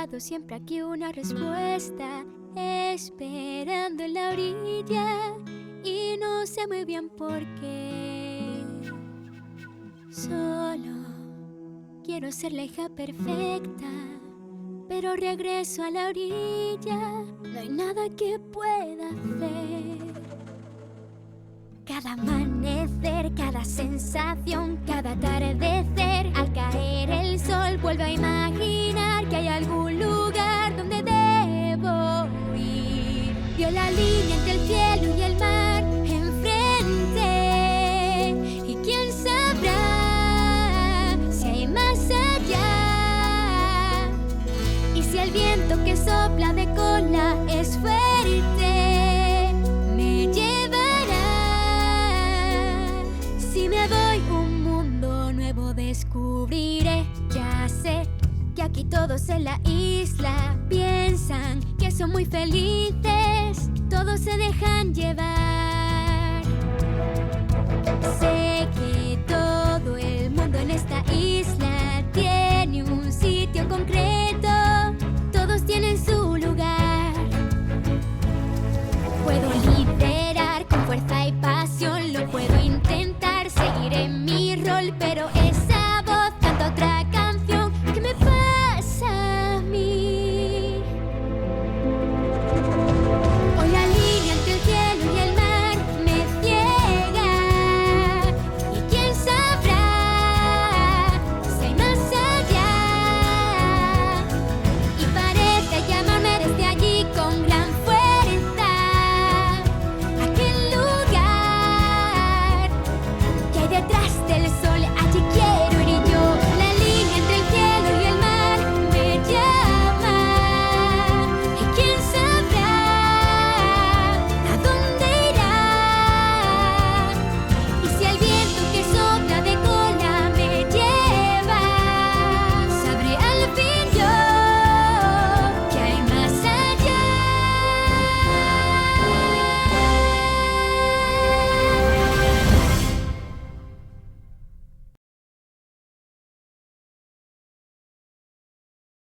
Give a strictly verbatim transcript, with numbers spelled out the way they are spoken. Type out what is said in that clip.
buscado siempre aquí una respuesta, esperando en la orilla y no sé muy bien por qué. Solo quiero ser la hija perfecta, pero regreso a la orilla, no hay nada que pueda hacer. Cada amanecer, cada sensación, cada atardecer, al caer el sol vuelvo a imaginar que hay algún lugar donde debo ir. Vio la línea entre el cielo y el mar enfrente, y quién sabrá si hay más allá. Y si el viento que sopla de cola es fuerte, me llevará. Si me voy, un mundo nuevo descubriré. Ya sé que aquí todos en la isla piensan que son muy felices, todos se dejan llevar. Sé que todo el mundo en esta isla tiene un sitio concreto